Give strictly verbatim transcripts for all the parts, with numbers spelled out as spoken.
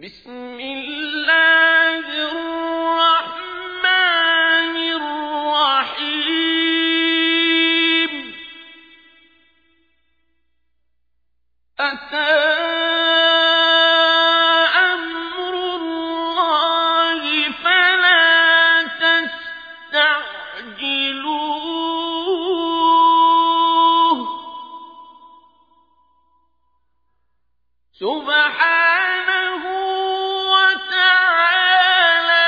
بسم الله الرحمن الرحيم أتى أمر الله فلا تستعجلوه سبحانه وتعالى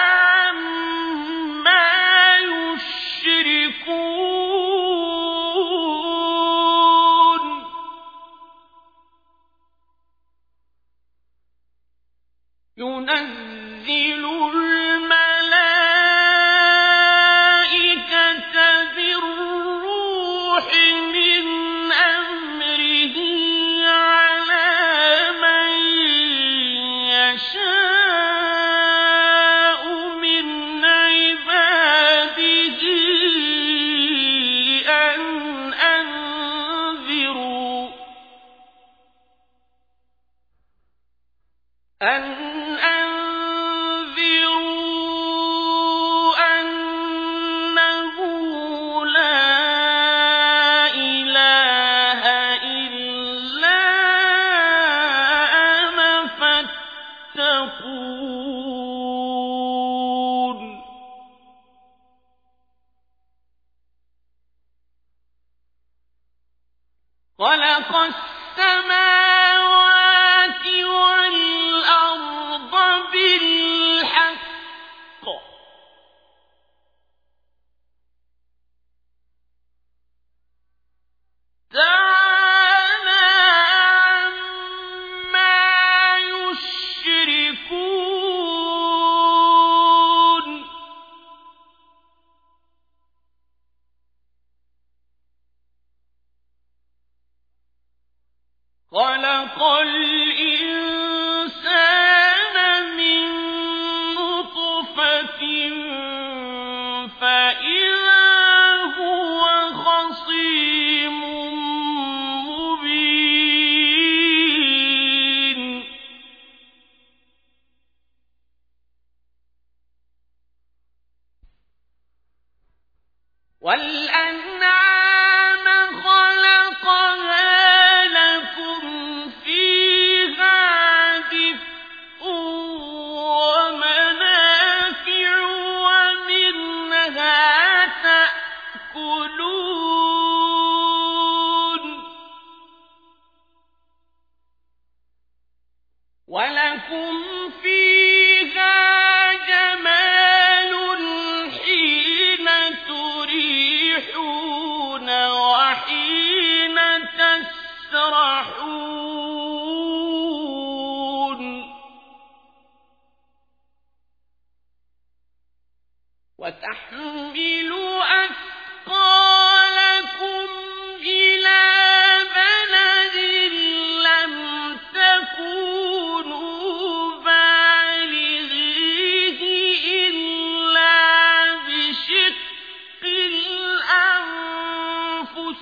عما يشركون ينزل الملائكة بالروح من أمره على من يشاء من عباده أن أنذروا أن أنذروا أنه لا إله إلا أنا فاتقون خلق السماوات والأرض بالحق تعالى عما يشركون خلق الإنسان من نطفة فإذا هو خصيم مبين والأنعام خلقها لكم فيها دفء ومنافع ومنها تأكلون ولكم فيها جمال حين تريحون وحين تسرحون وتحمل أثقالكم إلى بلد لم تكونوا بالغيه إلا بشق الأنفس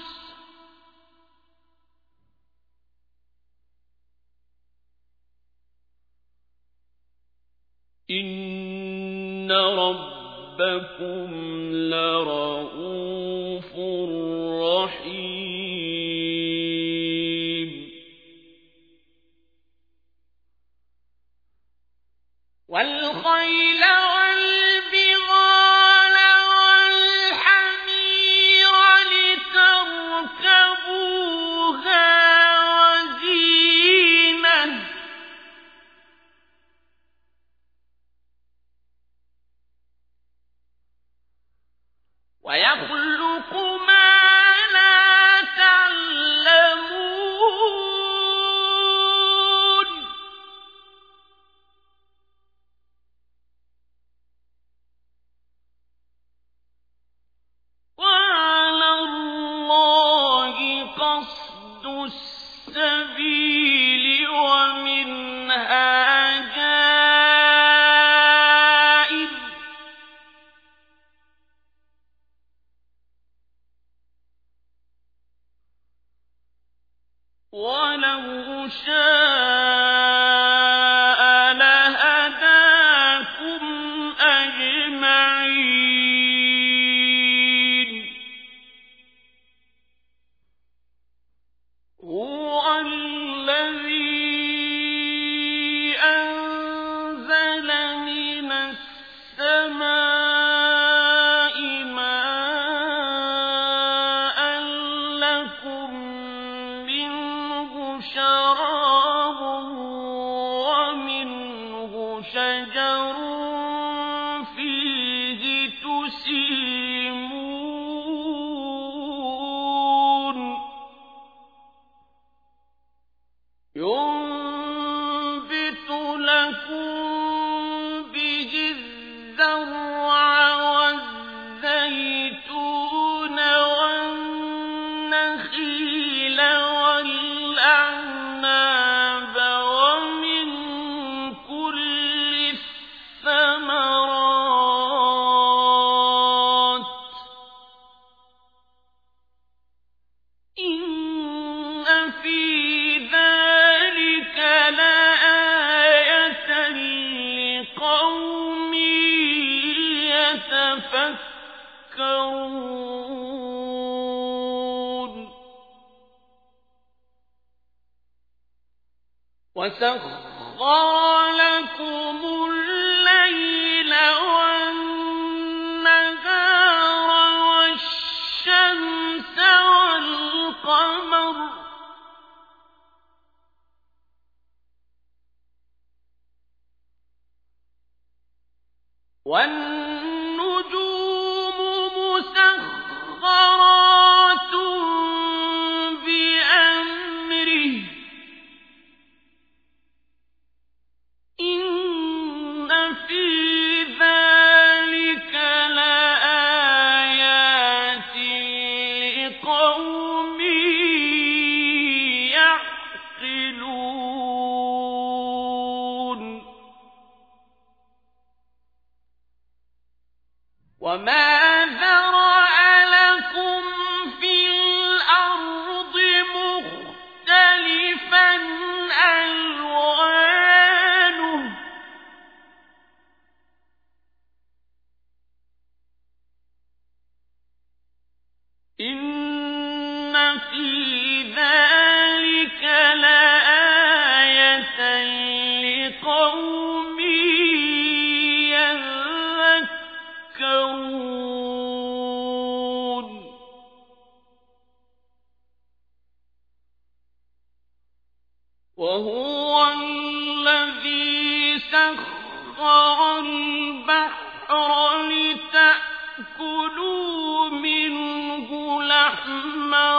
إن ربكم لرؤوف رحيم والخيل والبغال والحمير لتركبوها وزينة ويخلق ما لا تعلمون وعلى الله قصد السبيل ومنها جائر شجر فيه تسيمون ينبت لكم به الزرع والزيتون والنخيل والأعناب ومن كل الثمرات إن في ذلك لآية لقوم يتفكرون وسخر لكم الليل والنهار والشمس والقمر والنجوم مسخرات بأمره إن في ذلك لآيات لقوم يعقلون وما ذرأ لكم في الأرض مختلفا ألوانه إن في ذلك لآية لقوم يذكرون وهو الذي سخر البحر لتأكلوا منه لحما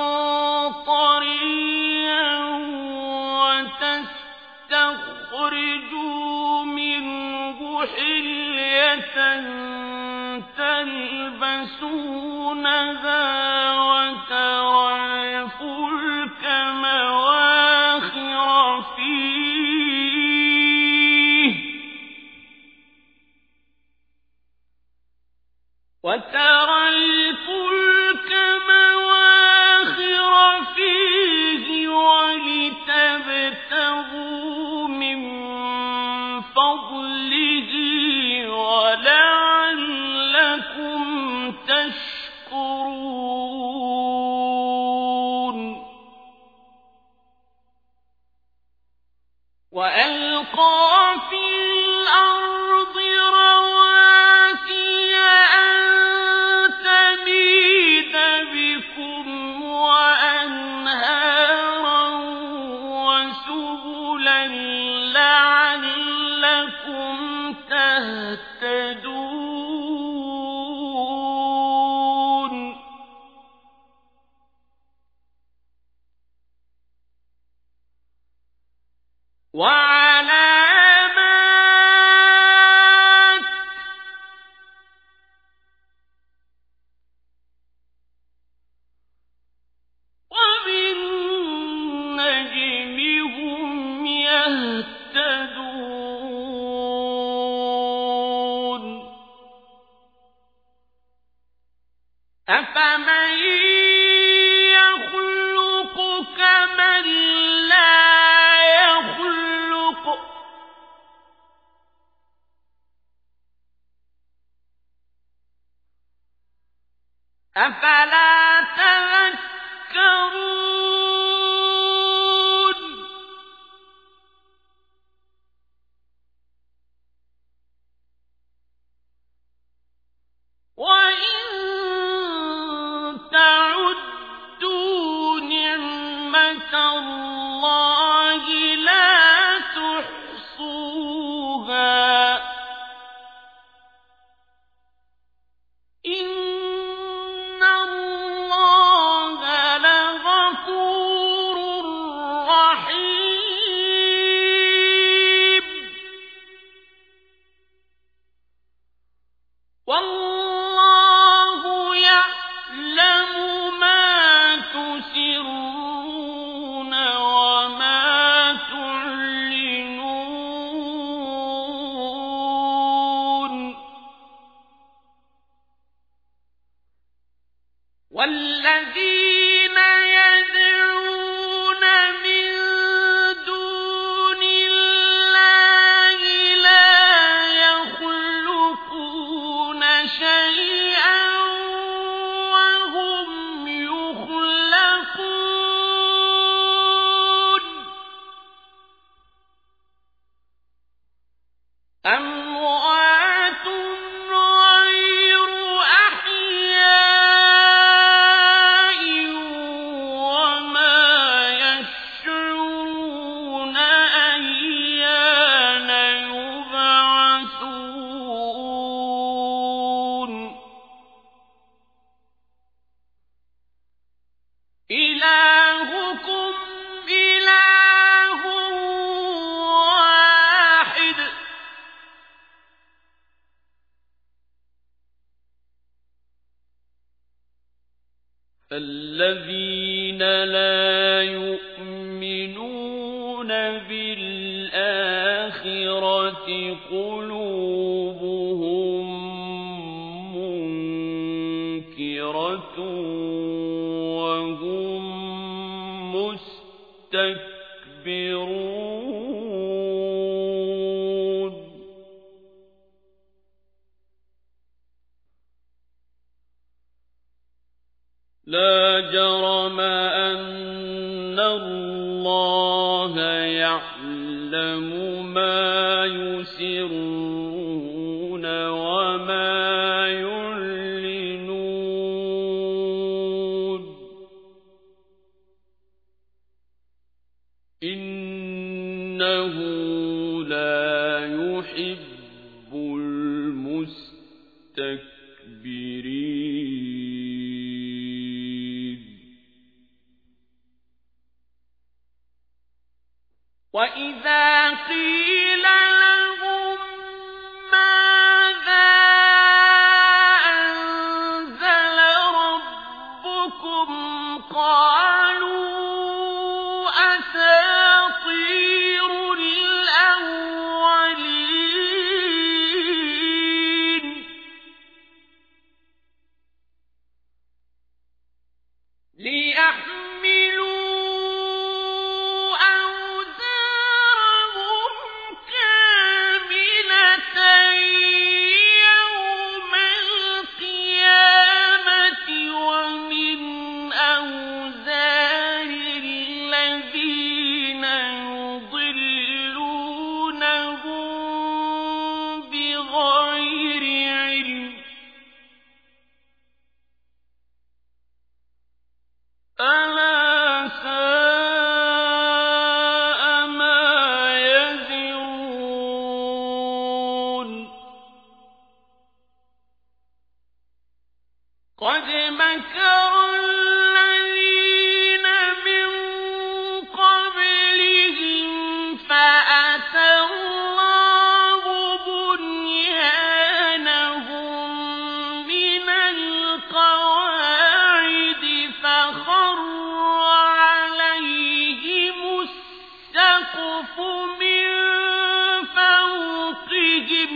طريا وتستخرجوا منه حلية تلبسونها وترى الفلك مواخر فيه وترى الفلك مواخر فيه ولتبتغوا من فضله ولعلكم تشكرون وألقى في الأرض رواسي أن تميد بكم وأنهارا وسبلا لعلكم تهتدون وعلامات وبالنجم هم يهتدون أفمن يخلق كمن لا يخلق أفلا تذكرون وإن تعدوا نعمة الله لا تحصوها والذين يدعون من دون الله لا يخلقون شيئا وهم يخلقون أموات غير أحياء وما يشعرون أيان يبعثون إلهكم إله واحد فالذين لا يؤمنون بالآخرة قلوبهم منكرة وهم مستكبرون لا جرم أن الله يعلم ما يسرون وما يعلنون إنه لا يحب المستكبرين وإذا قيل لهم ماذا أنزل ربكم قالوا أساطير الأولين ليحملوا يوم القيامة ومن أوزار الذين يضلونهم بغير علم ألا ساء ما يزرون قد مكر الذين من قبلهم فأتى الله بنيانهم من القواعد فخر عليهم السقف من فوقهم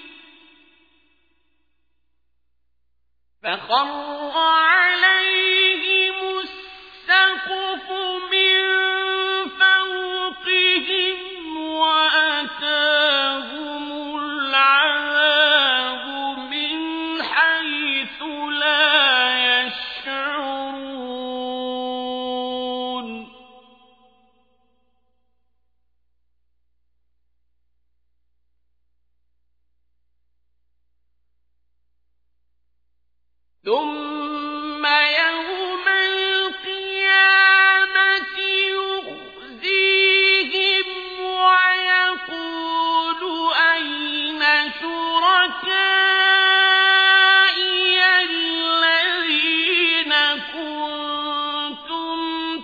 فخر عليهم السقف من فوقهم وأتاهم العذاب من حيث لا يشعرون ثم يوم القيامة يخزيهم ويقول أين شركائي الذين كنتم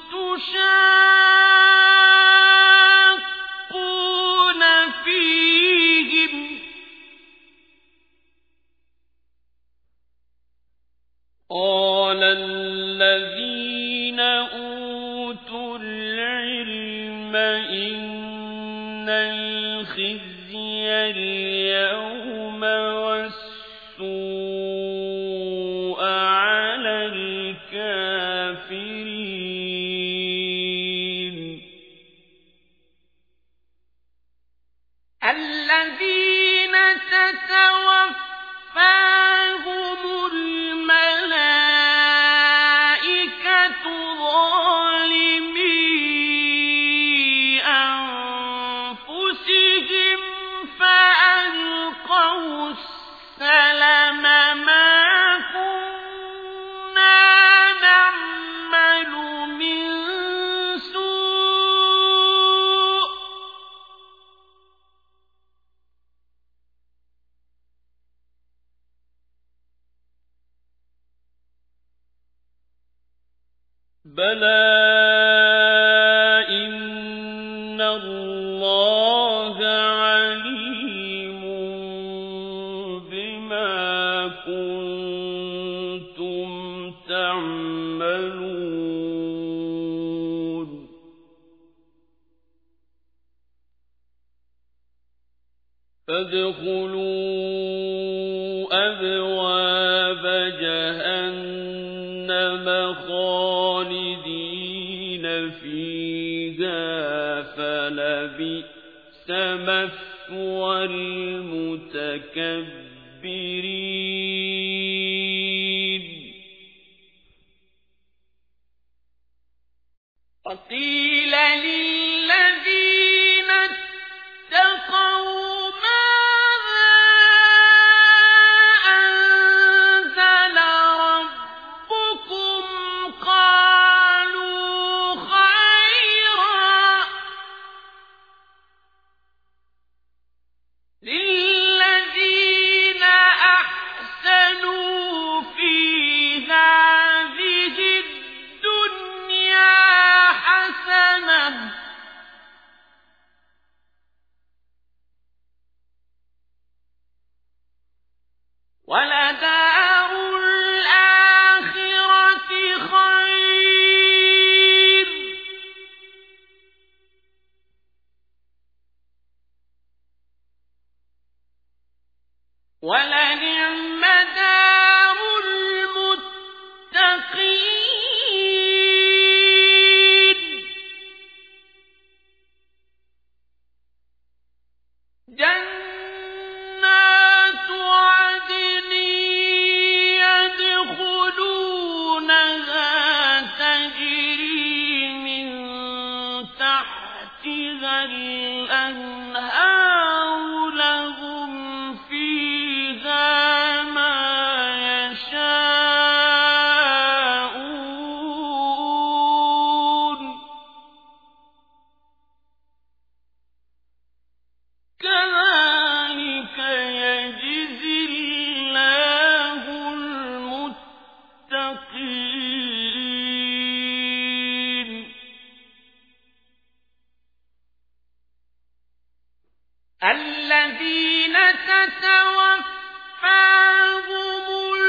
تشاقون فيهم قال الذين أوتوا العلم إن الخزي اليوم والسوء على الكافرين سلم ما كنا نعمل من سوء بلى إن الله عليم بما كنتم تعملون فادخلوا أبواب جهنم خالدين فيها فلبئس مثوى المتكبرين وقيل للذين اتقوا ولدار الآخرة خير ولنعم دار المتقين جنات عدن يدخلونها تجري من تحتها الأنهار لهم فيها ما يشاءون كذلك يجزي الله المتقين الذين تتوفاهم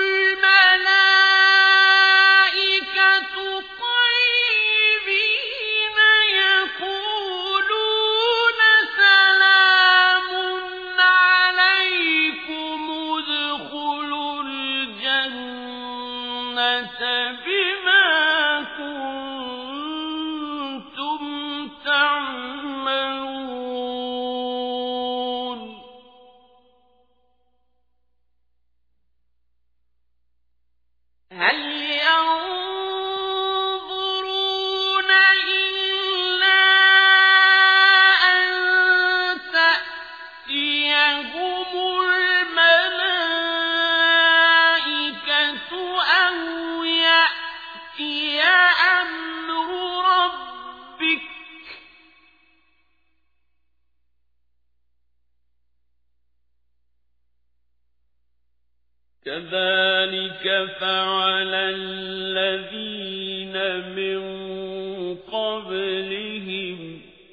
الملائكة طيبين يقولون سلام عليكم ادخلوا الجنة بما كنتم تعملون هل ينظرون إلا أن تأتيهم الملائكة أو يأتي أمر ربك كذلك فعل الذين من قبلهم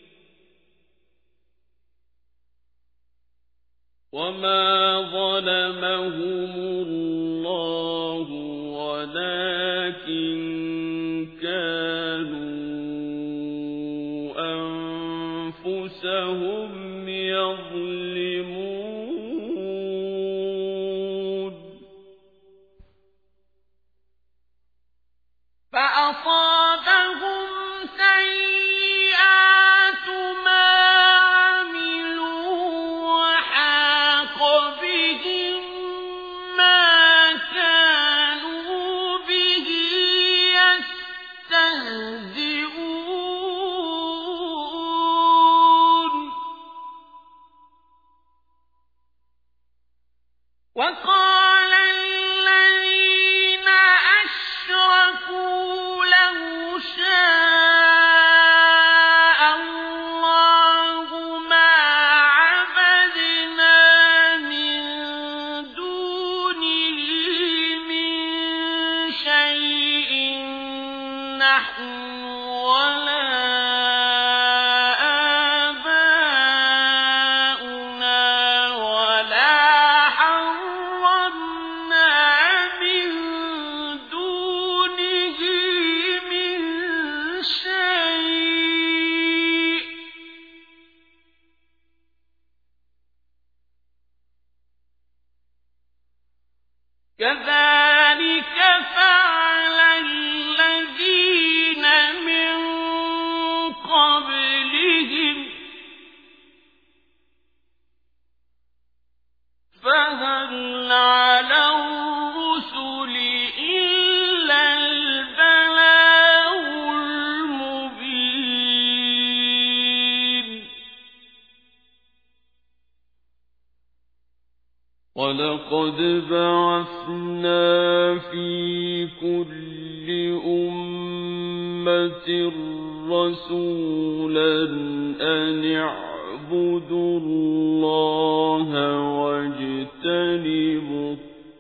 وما ظلمهم الله ولكن كانوا أنفسهم يظلمون فأصابهم سيئات ما عملوا وحاق بهم وقال الذين أشركوا لو شاء الله ما عبدنا من دونه من شيء نحن ولا كذلك فعل الذين من قبلهم فهل على الرسل إلا البلاغ المبين ولقد بعثنا في كل أمة رسولا أن اعبدوا الله واجتنبوا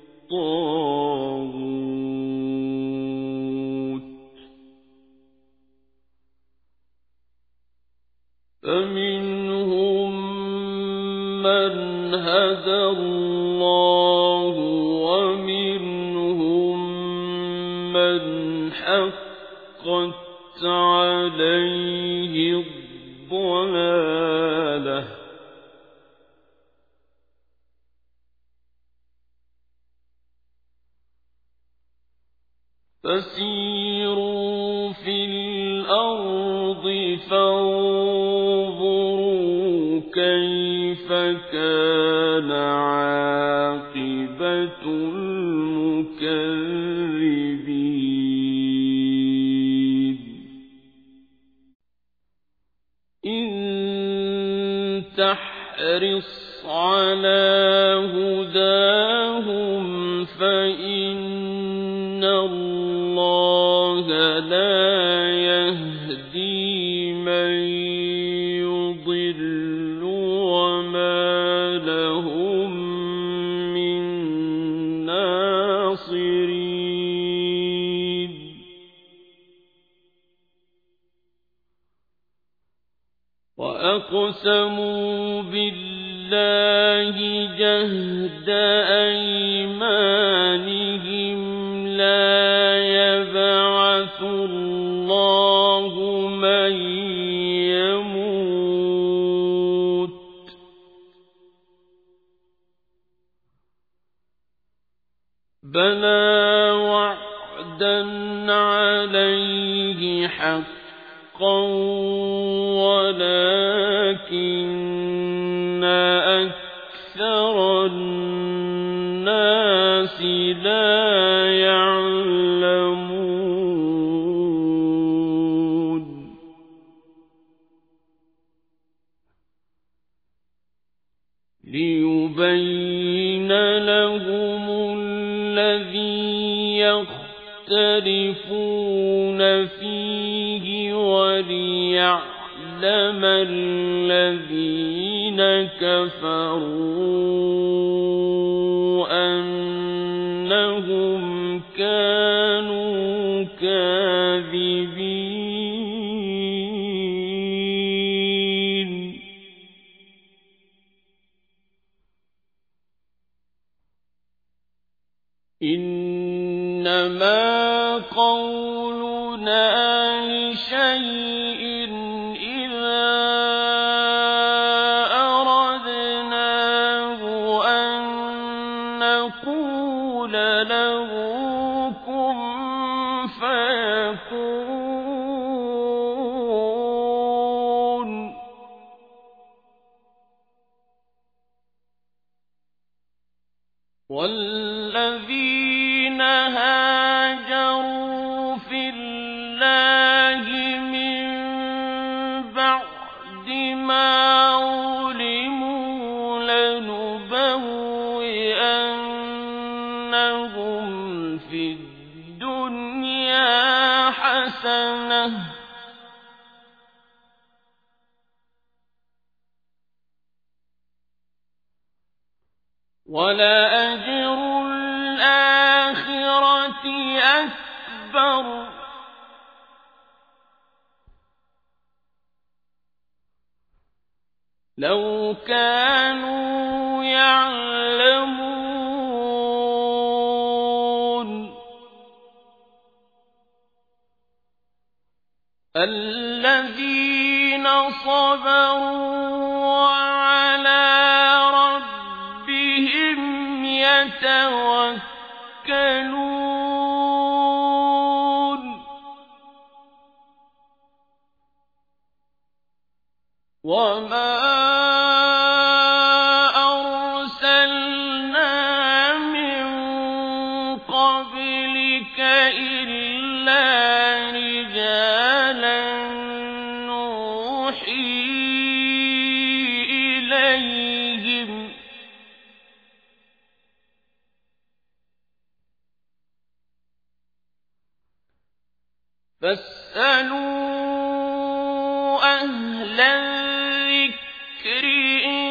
الطاغوت فمنهم من هدى الله ومنهم من حقت عليه الضلالة فسيروا في الأرض فانظروا كيف كان عاقبة المكذبين إن تحرص على هداهم فإن الله لا يهدي من يضل وما لهم من ناصرين وأقسموا بالله جهد أيمانهم لا يبعث الله من يموت بلى وعدا عليه حقا ولكن أكثر الناس لا يعلمون ليبين لهم الذي يختلفون فيه وليعلم الذين كفروا أنهم كانوا كاذبين إنما قولنا لشيء إذا أردناه أن نقول له كن فيكون والذين هاجروا في الله من بعد ما ظلموا لنبوئن وَلَأَجْرُ الْآخِرَةِ أَكْبَرُ لَوْ كَانُوا يَعْلَمُونَ الَّذِينَ صَبَرُوا وَعَلَىٰ رَبِّهِمْ يَتَوَكَّلُونَ وَمَا أَرْسَلْنَا مِن قَبْلِكَ إِلَّا رِجَالًا نُّوحِي إِلَيْهِمْ ۚ فَاسْأَلُوا أَهْلَ الذِّكْرِ إِن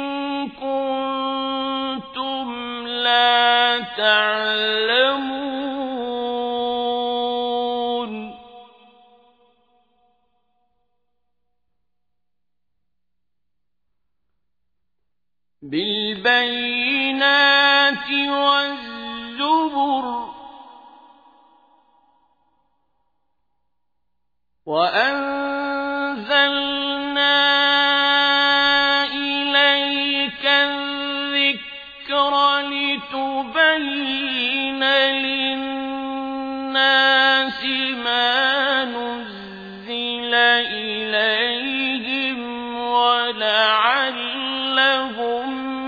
كُنتُمْ لَا تَعْلَمُونَ بِالْبَيِّنَاتِ وَالزُّبُرِ وَأَنزَلْنَا إِلَيْكَ الذِّكْرَ لِتُبَيِّنَ لِلنَّاسِ مَا نُزِّلَ إِلَيْهِمْ وَلَعَلَّهُمْ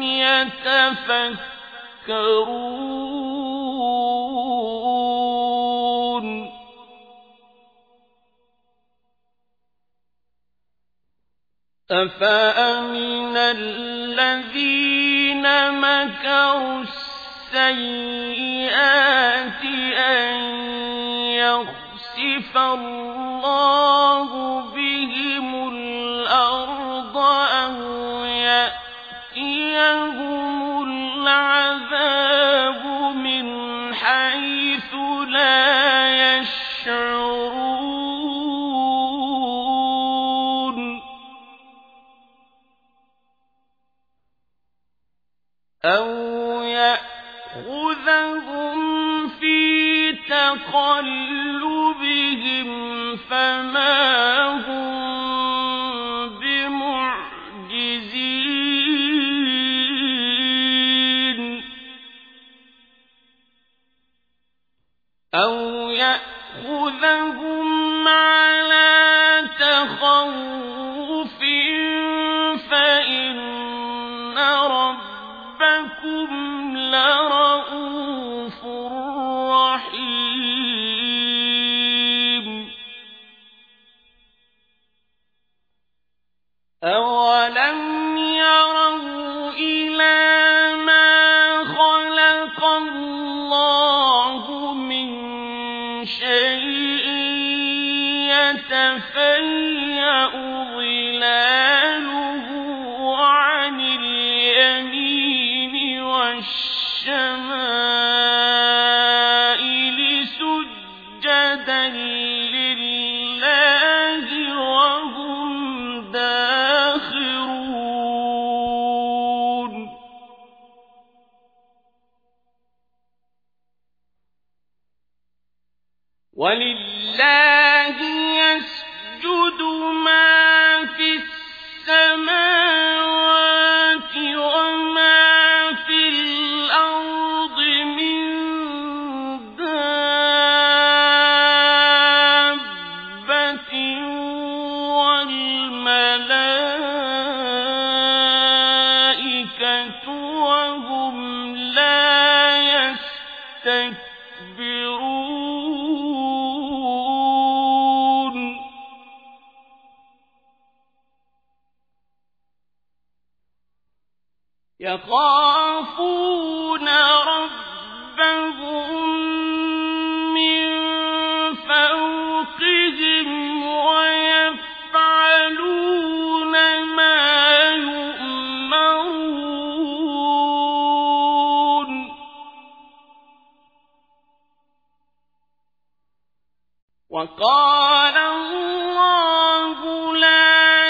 يَتَفَكَّرُونَ أَفَأَمِنَ الَّذِينَ مَكَرُوا السَّيِّئَاتِ أَن يَخْسِفَ اللَّهُ بِهِمُ الْأَرْضَ أَوْ يَأْتِيَهُمُ الْعَذَابُ مِنْ حَيْثُ لَا يَشْعُرُونَ أَوْ يَأْخُذَهُمْ فِي تَقَلُّبِهِمْ فَمَا هُم بِمُعْجِزِينَ أَوْ يَأْخُذَهُمْ عَلَىٰ تَخَوُّفٍ فَإِنَّ رَبَّكُمْ لَرَءُوفٌ رَّحِيمٌ أَوَلَمْ يَرَوْا إِلَىٰ مَا خَلَقَ اللَّهُ مِن شَيْءٍ يَتَفَيَّأُ ظِلَالُهُ عَنِ الْيَمِينِ وَالشَّمَائِلِ سُجَّدًا لِّلَّهِ وَهُمْ دَاخِرُونَ وَلِلَّهِ يَسْجُدُ مَا فِي السَّمَاوَاتِ وَمَا فِي الْأَرْضِ مِن دَابَّةٍ وَالْمَلَائِكَةُ وَهُمْ لَا يَسْتَكْبِرُونَ يَخَافُونَ رَبَّهُم مِّن فَوْقِهِمْ وَيَفْعَلُونَ مَا يُؤْمَرُونَ وقال الله لا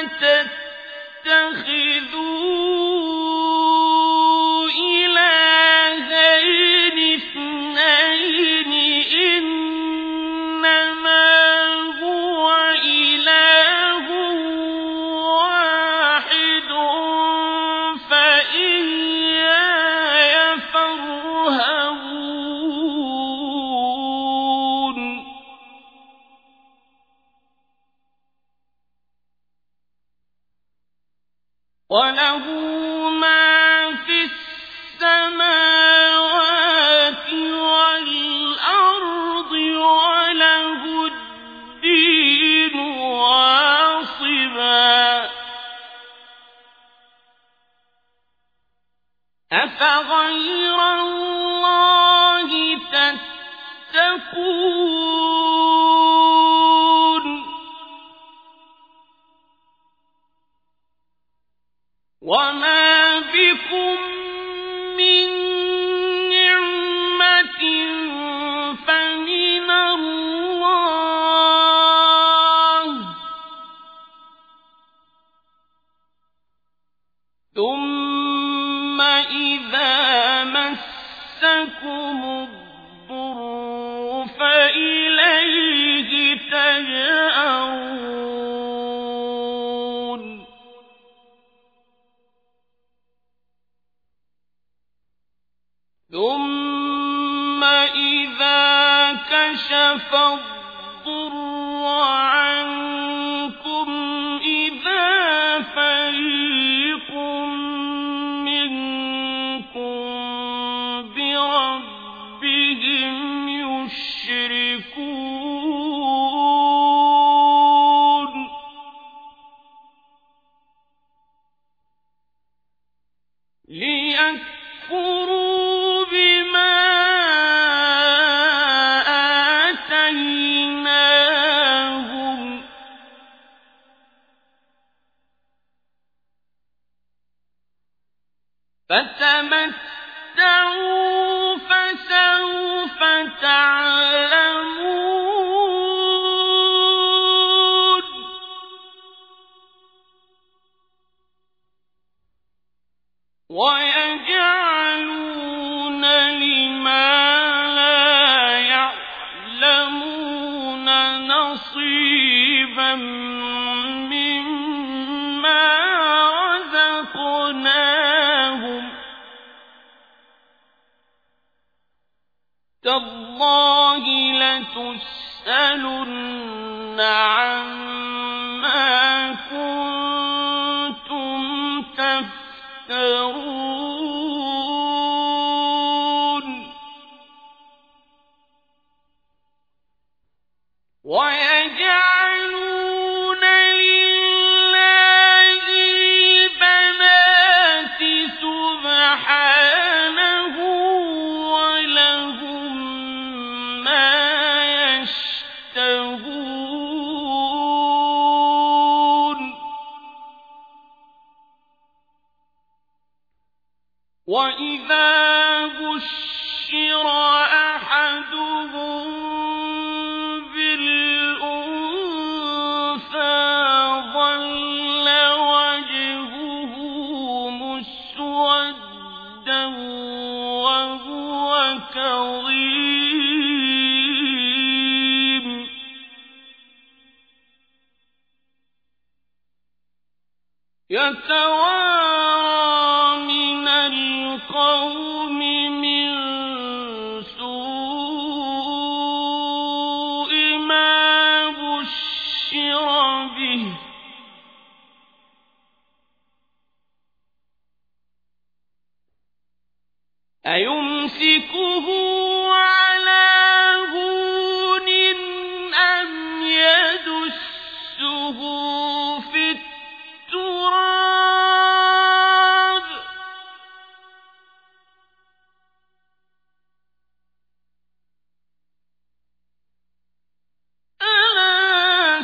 تتخذوا إلهين اثنين إنما هو إله واحد فإياي فارهبون وله ما في السماوات والأرض وله الدين واصبا أفغير الله تتقون وما بكم من نعمة فمن الله ثم إذا مسكم الضر فإليه تجأرون ثم إذا كشف الضر عنكم إذا فريق منكم بربهم يشركون ليكفروا بما آتيناهم فتمتعوا فسوف تعلمون ويجعلون لما لا يعلمون نصيبا مما رزقناهم تالله لتسألن عما كنتم تفترون ويجعلون لله البنات سبحانه ولهم ما يشتهون وإذا بشر أحدهم بالأنثى ظل وجهه مسودا وهو كظيم يتوارى من القوم من سوء ما بشر به أيمسكه على هون أم يدسه في التراب ألا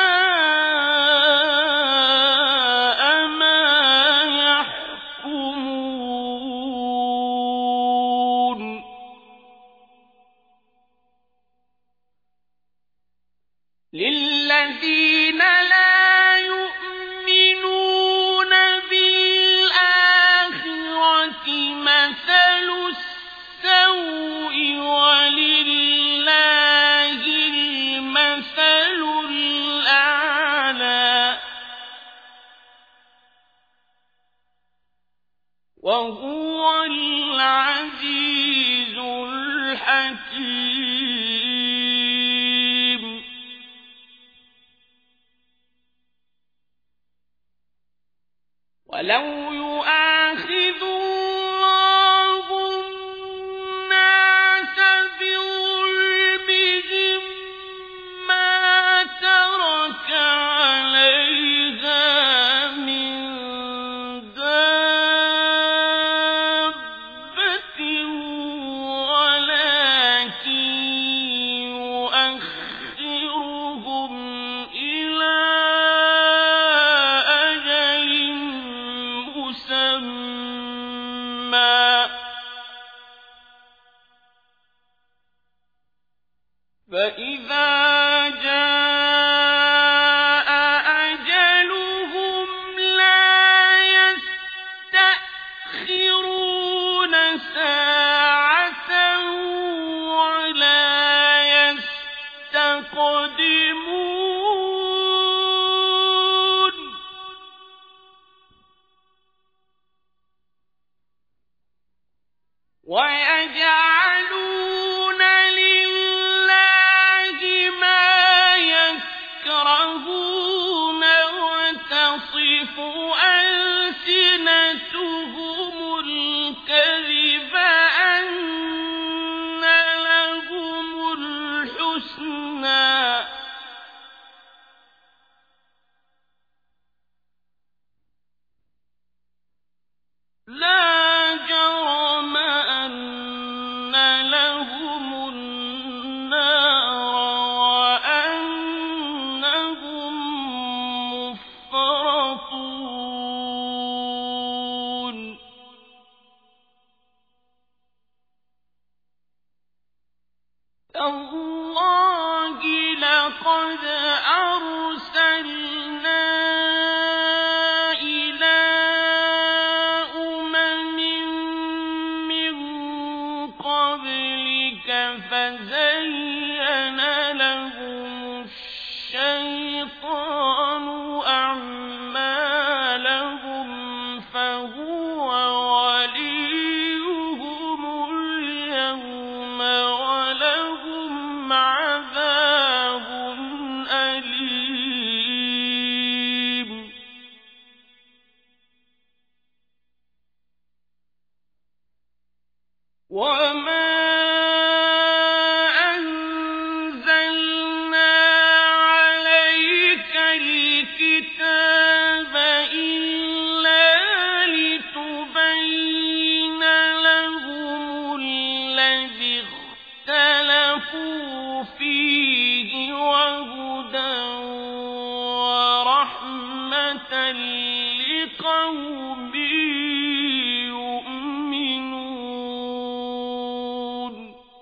ساء ما يحكمون وهو العزيز الحكيم. ولو يؤاخذ الله الناس بظلمهم ما ترك عليها من دابة ولكن يؤخرهم إلى أجل مسمى فإذا جاء أجلهم لا يستأخرون ساعة ولا يستقدمون. ويجعلون لله ما يكرهون وتصف ألسنتهم الكذب أن لهم الحسنى لا جرم أن لهم النار وأنهم مفرطون. تالله لقد أرسلنا إلى أمم من قبلك فزين لهم الشيطان أعمالهم فهو وليهم اليوم ولهم عذاب أليم. وما أنزلنا عليك الكتاب إلا لتبين لهم الذي اختلفوا فيه وهدى ورحمة لقوم يؤمنون.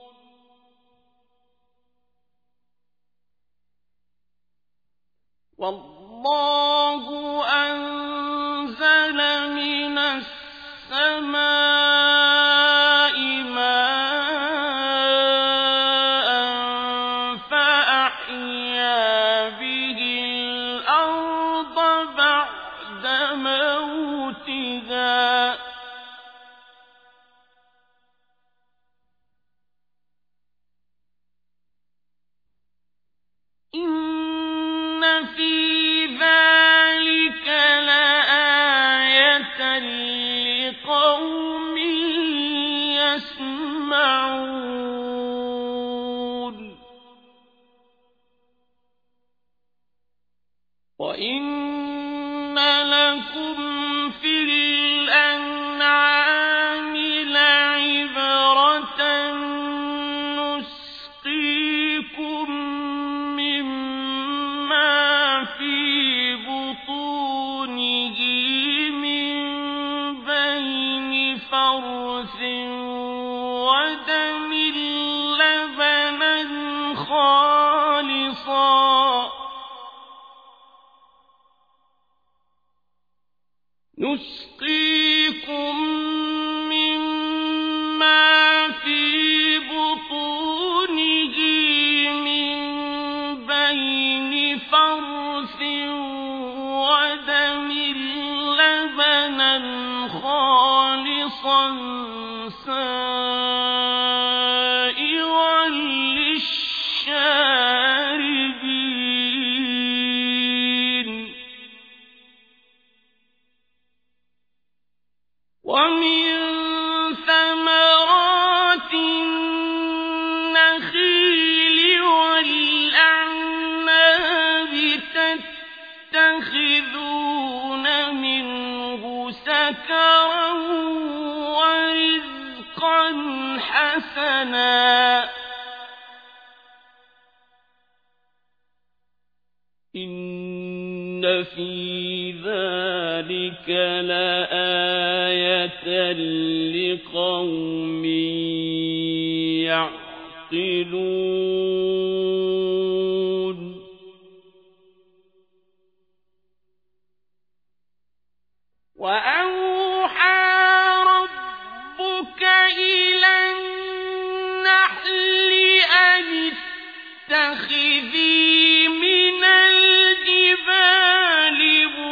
والله أنزل من السماء ماء فأحيا به الأرض بعد موتها إن في ذلك لآية لقوم يسمعون. وإن لكم في الأنعام لعبرة نسقيكم مما في بطونه من بين فرث ودم لبنا خالصا نسقيكم مما في بطونه من بين فرث ودم لبنا خالصا سائغا للشاربين ومن ثمرات النخيل والأعناب تتخذون منه سكرا ورزقا حسنا إن في ذلك لآية لقوم يعقلون وأوحى ربك إلى النحل أن اتخذي من الجبال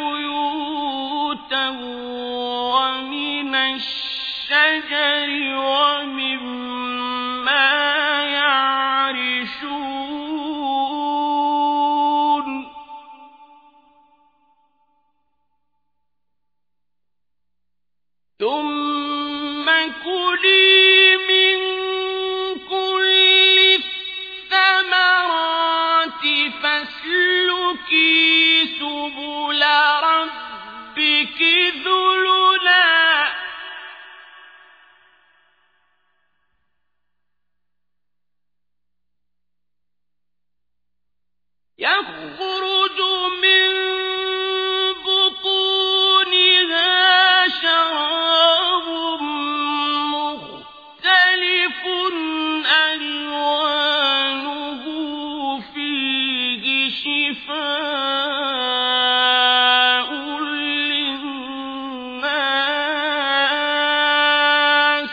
بيوتا ومن الشجر ومما يعرشون ثم كلي من كل الثمرات فاسلكي سبل ربك ذللا يخرج من بطونها شراب مختلف ألوانه فيه شفاء للناس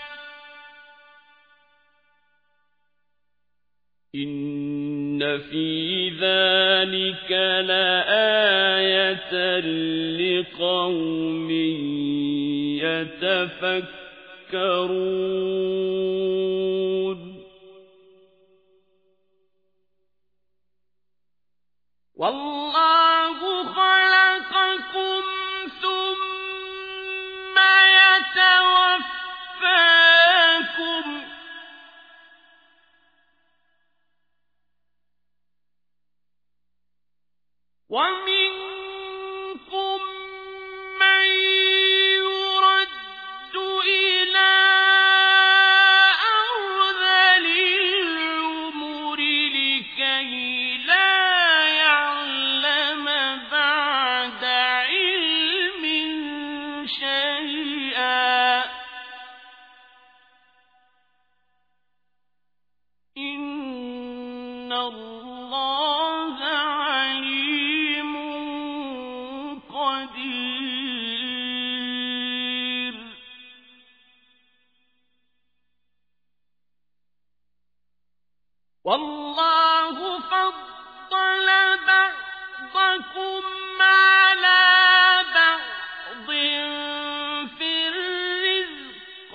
إن في ذلك لآية لقوم يتفكرون والله خلقكم ثم يتوفاكم ومنكم من يرد إلى أرذل العمر لكي لا يعلم بعد علم شيئا إن الله عليم قدير والله فضل بعضكم على بعض في الرزق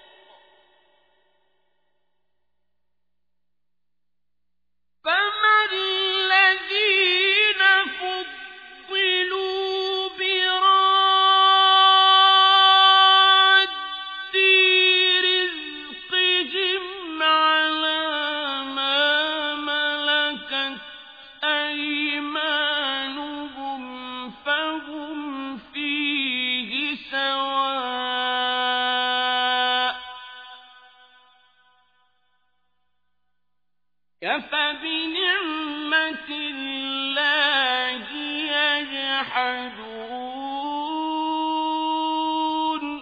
فما الذين فضلوا براد رزقهم على ما ملكت أيمانهم فهم فيه سواء أفبنعمة الله يجحدون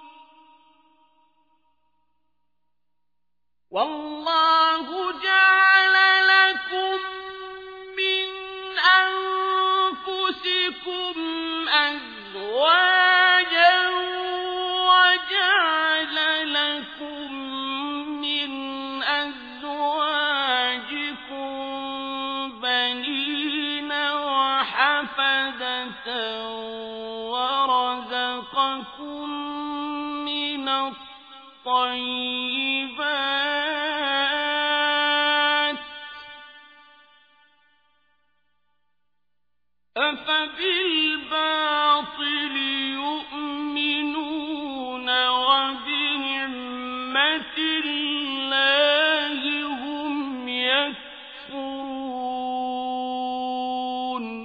والله جعل لكم من أنفسكم أزواجا وجعل لكم من أزواجكم بنين وحفدة ورزقكم من من الطيبات أفبالباطل يؤمنون وبنعمة الله هم يكفرون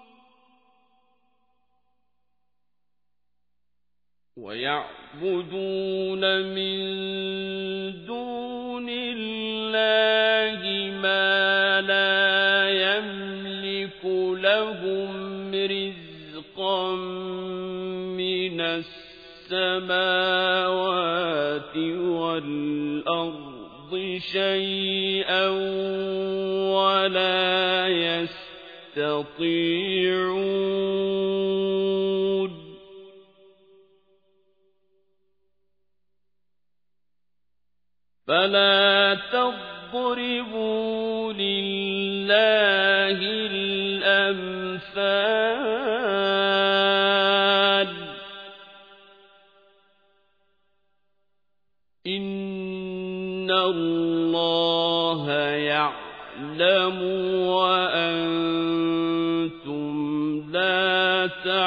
ويعبدون من دون الله ما لا يملك لهم رزقا من السماوات والأرض شيئا ولا يستطيعون فلا تضربوا لله الأمثال إن الله يعلم وأنتم لا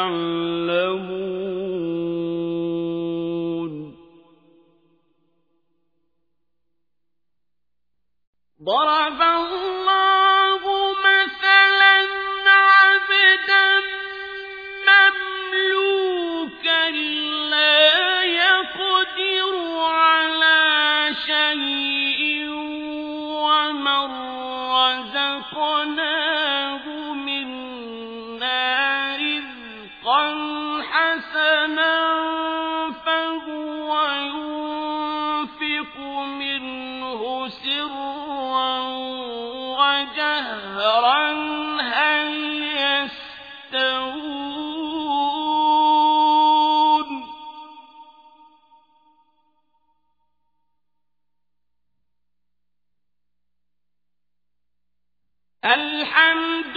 تعلمون ضرب الله مثلا عبدا مملوكا لا يقدر على شيء ومن رزقناه منا رزقا حسنا فهو ينفق منه سرا وجهرا هل يستوون الحمد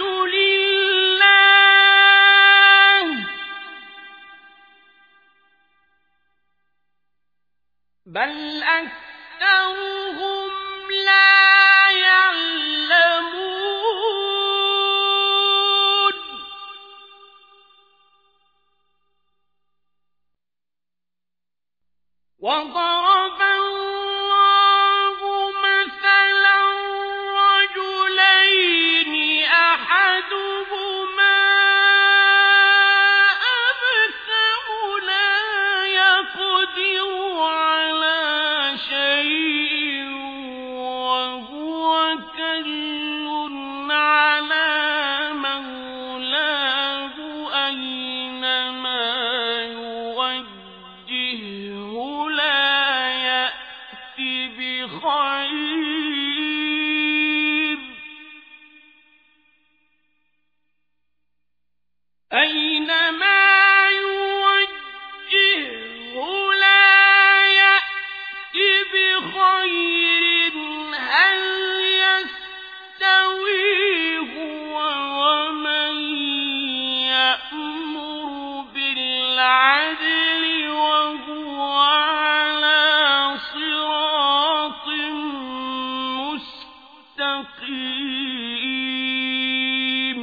لله بل أكثرهم لا يعلمون وضرب الله مثلا رجلين أحدهما أبكم لا يقدر على شيء وهو كل على مولاه أينما يوجهه لا يأتي بخير أينما يوجهه لا يأتي بخير هل يستوي هو ومن يأمر بالعدل وهو على صراط مستقيم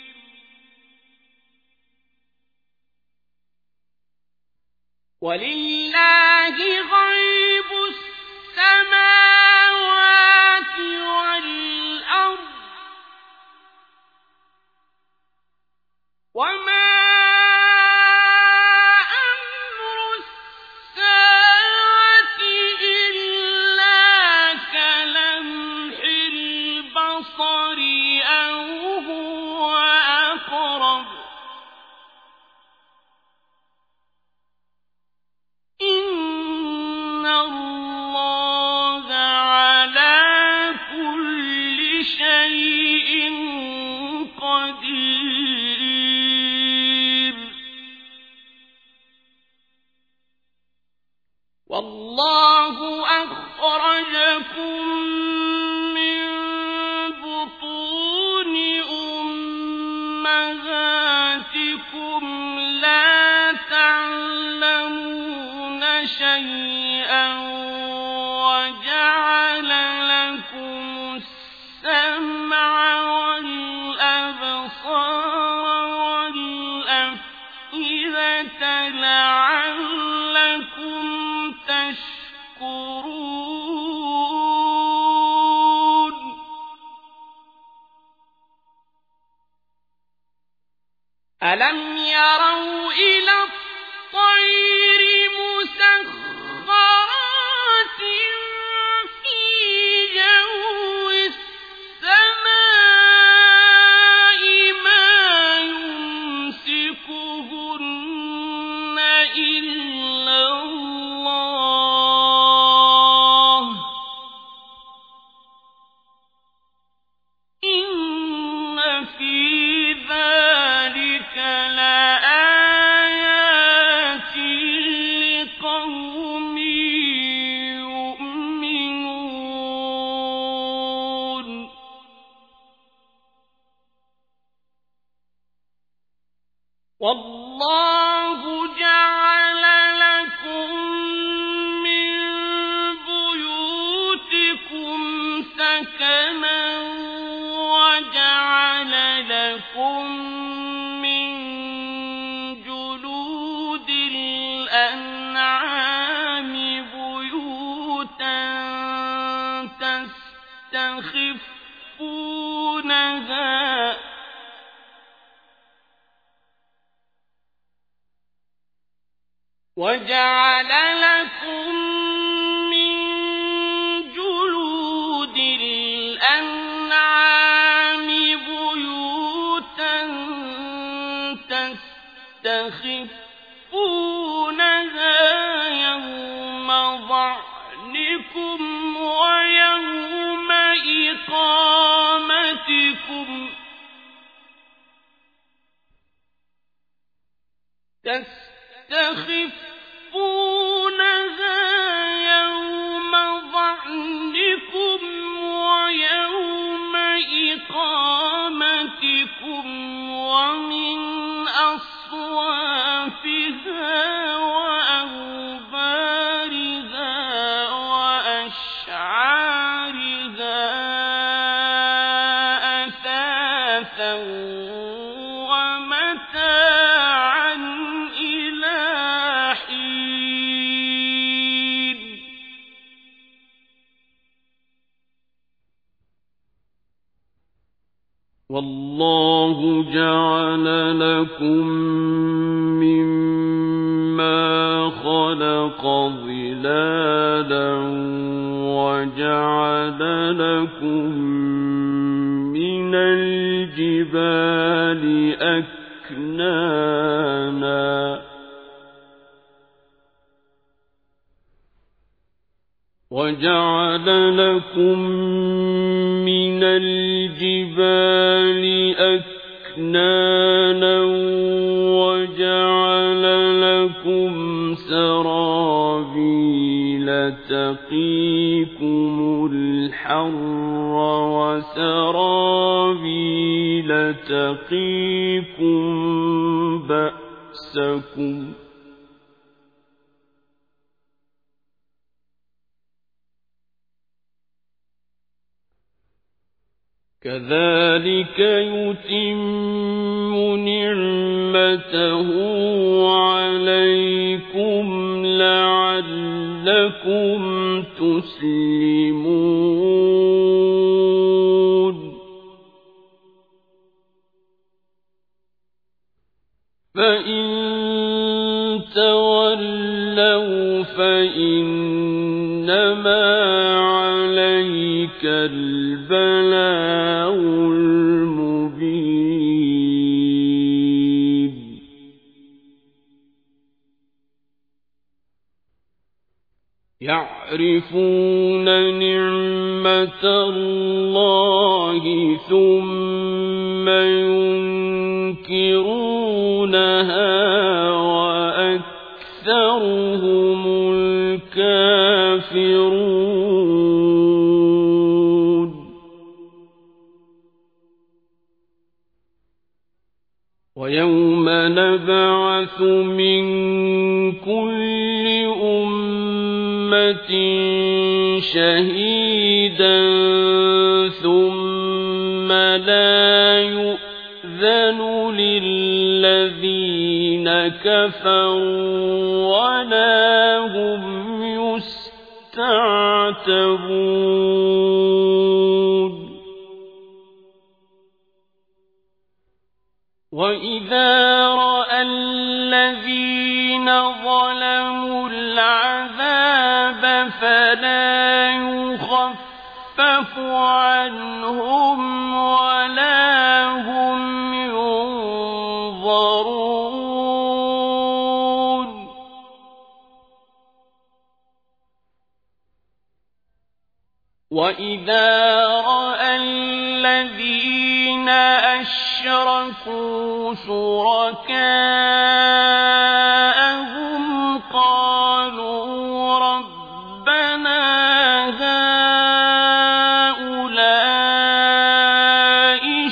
ولله غيب السماوات والأرض وما أمر الساعة إلا كلمح البصر أو هو أقرب إن الله على كل شيء قدير والله أخرجكم من بطون أمهاتكم لا تعلمون شيئا وجعل لكم السمع والأبصار والأفئدة لعلكم تشكرون. ألم يروا إلى الطير مسخرات في جو السماء ما يمسكهن إلا الله إن في ذلك لآيات لقوم يؤمنون. والله جعل لكم من بيوتكم سكنا وجعل لكم من جلود الأنعام بيوتا تستخفونها وجعل لكم من جلود الأنعام بيوتا تستخفونها يوم ظعنكم ويوم إقامتكم تستخفونها يوم ظعنكم ويوم إقامتكم ومن أصوافها وأوبارها وأشعارها أثاثا ومتاعا إلى حين. والله جعل لكم مما خلق ظلالا وجعل لكم من الجبال أكنانا وجعل لكم من الجبال أكنانا وجعل لكم سرابيل تقيكم الحر وسرابيل تقيكم بأسكم كذلك يتم نعمته عليكم لعلكم تسلمون. فإن تولوا فإنما عليك البلاغ المبين. يعرفون نعمة الله ثم ينكرونها وأكثرهم الكافرون. ويوم نبعث من كل أمة أمة شهيدا ثم لا يؤذن للذين كفروا ولا هم يستعتبون وإذا رأى الذين ظلموا العذاب فلا يخفف عنهم ولا هم ينظرون وإذا رأى الذين أشركوا شركاءهم قالوا ربنا هؤلاء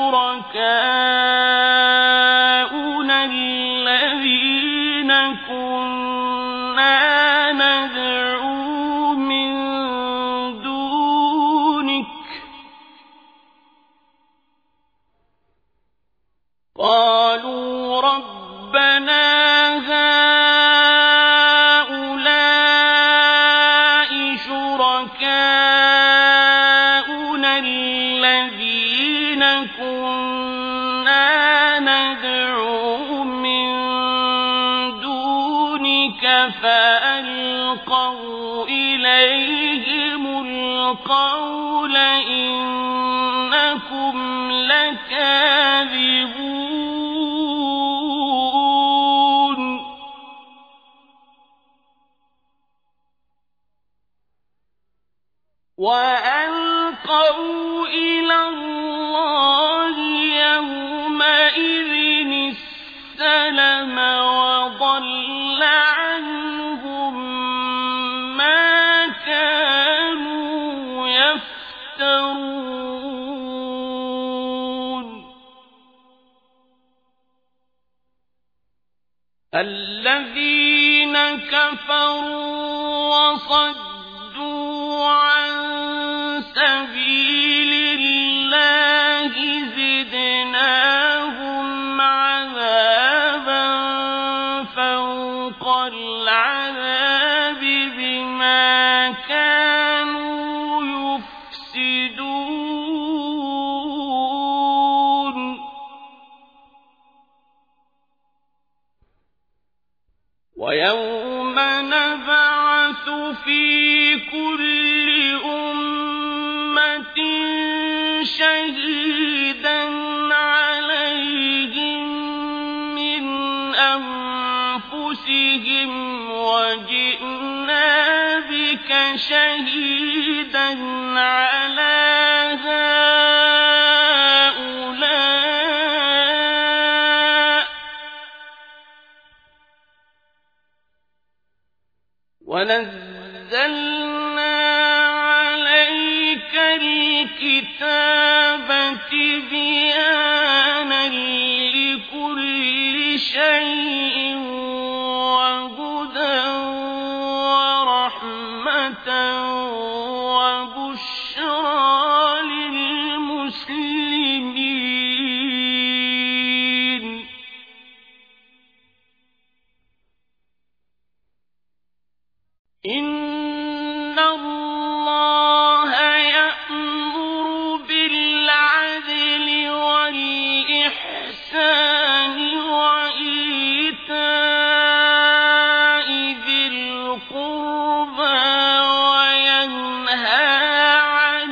شركاؤنا الذين كنا ندعو من دونك قالوا ربنا هؤلاء شركاؤنا الذين كنا ندعو من دونك فألقوا إليهم القول إنكم لكاذبون وألقوا إلى الله يومئذ السلم وضل عنهم ما كانوا يفترون الذين كفروا وصدوا عن سبيل الله زدناهم عذابا فوق العذاب بما كانوا يفسدون ويوم نبعث في كل أمة شهيدا عليهم من أنفسهم وجئنا بك شهيدا على هؤلاء ونزلنا عليك الكتاب تبيانا لكل شيء وهدى ورحمة وبشرى للمسلمين إن الله يأمر بالعدل والإحسان وإيتاء ذي القربى وينهى عن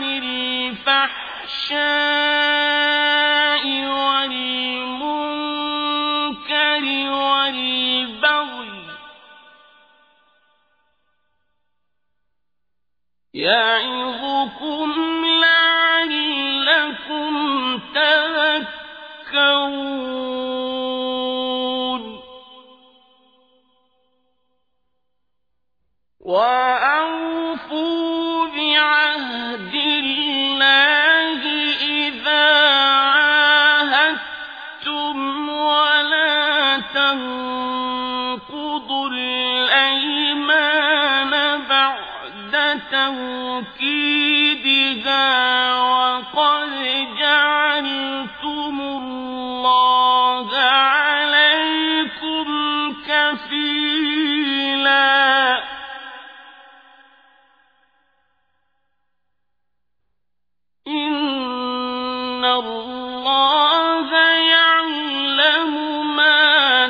الفحشاء والمنكر والبغي يعظكم لعلكم تذكرون وأوفوا بعهد الله إذا عاهدتم ولا تنقضوا الأيمان بعد توكيدها وقد جعلتم الله عليكم كفيلا إن الله يعلم ما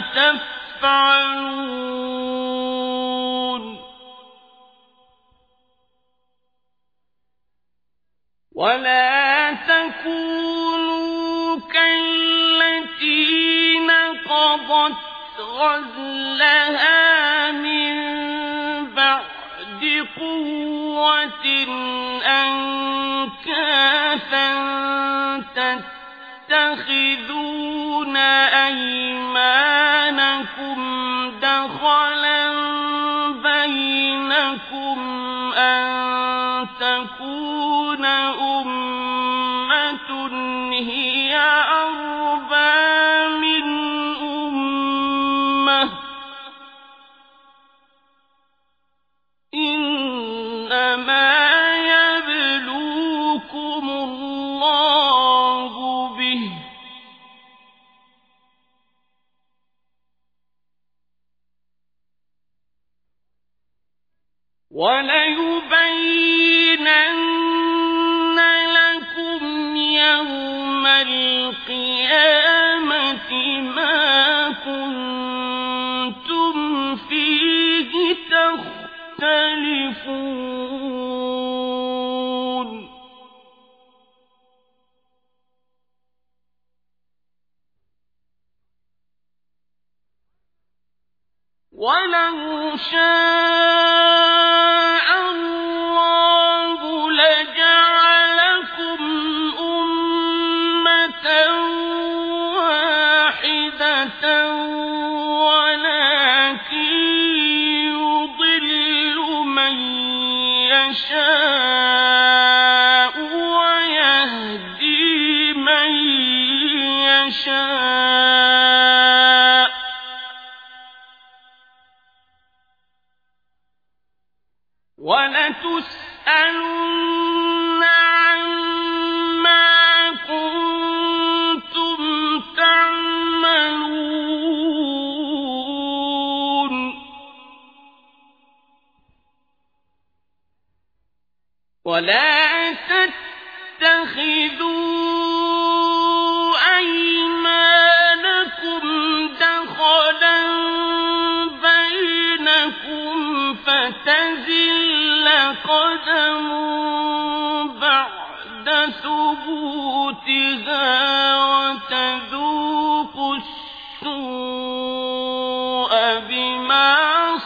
تفعلون ولا تكونوا كالتي نقضت غزلها من بعد قوة أنكاثا تتخذون أيمانكم دخلا بينكم أن تكون أمة هي أربى من أمة إنما يبلوكم الله به وليبينن لكم يوم القيامة ما كنتم فيه تختلفون ولو شاء الله لجعلكم أمة واحدة ولكن يضل من يشاء ويهدي من يشاء ولتسألن عما كنتم تعملون ولا تتخذوا أيمانكم دخلا بينكم فتزل قدم بعد ثبوتها وتذوقوا السوء بما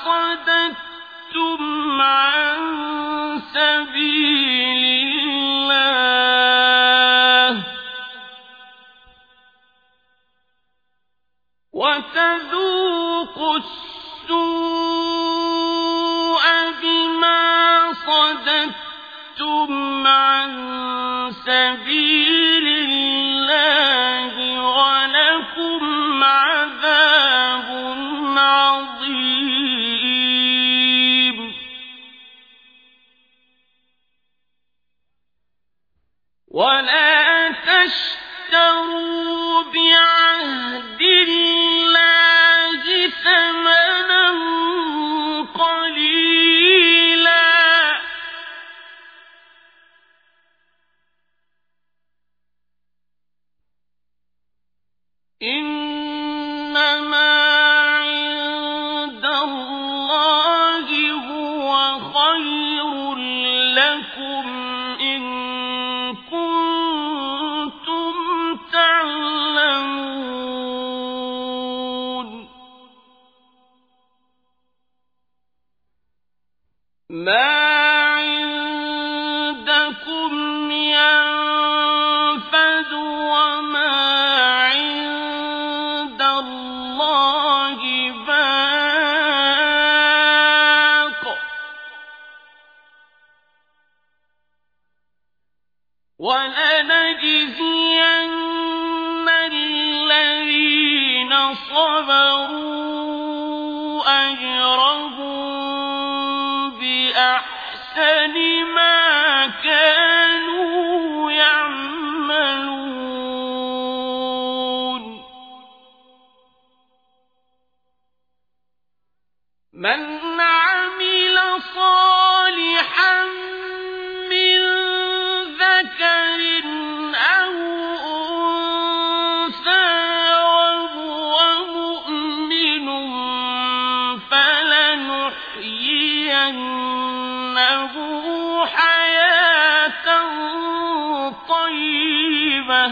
صددتم عن سبيل الله وتذوقوا السوء بما صددتم عن سبيل الله ولكم عذاب عظيم ولا تشتروا بعهد الله ثمنا قليلا إنما عند الله هو خير لكم إن كنتم تعلمون ما عندكم ينفد وما عند الله باق ولنجزين الذين صبروا أجرهم بأحسن بِأَحْسَنِ مَا كَانُوا يَعْمَلُونَ مَنْ عَمِلَ صَالِحًا مِّن ذَكَرٍ أَوْ أُنثَىٰ وَهُوَ مُؤْمِنٌ فَلَنُحْيِيَنَّهُ حَيَاةً طَيِّبَةً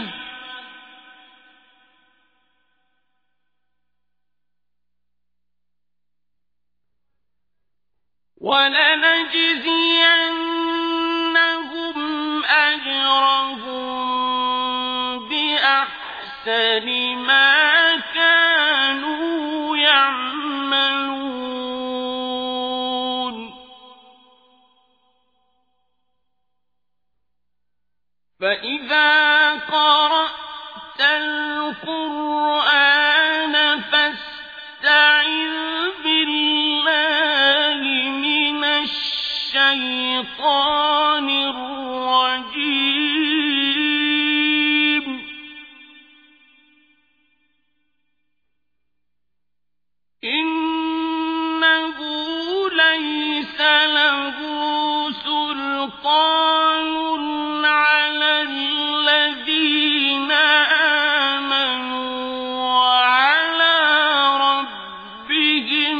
وَلَنَجْزِيَنَّهُمْ أَجْرَهُم بِأَحْسَنِ مَا كَانُوا يَعْمَلُونَ فَإِذَا قَرَأْتَ الْقُرْآنَ فَاسْتَعِذْ بِاللَّهِ مِنَ الشَّيْطَانِ الرَّجِيمِ إِنَّهُ لَيْسَ لَهُ سُلْطَانٌ عَلَى الَّذِينَ آمَنُوا وَعَلَى رَبِّهِمْ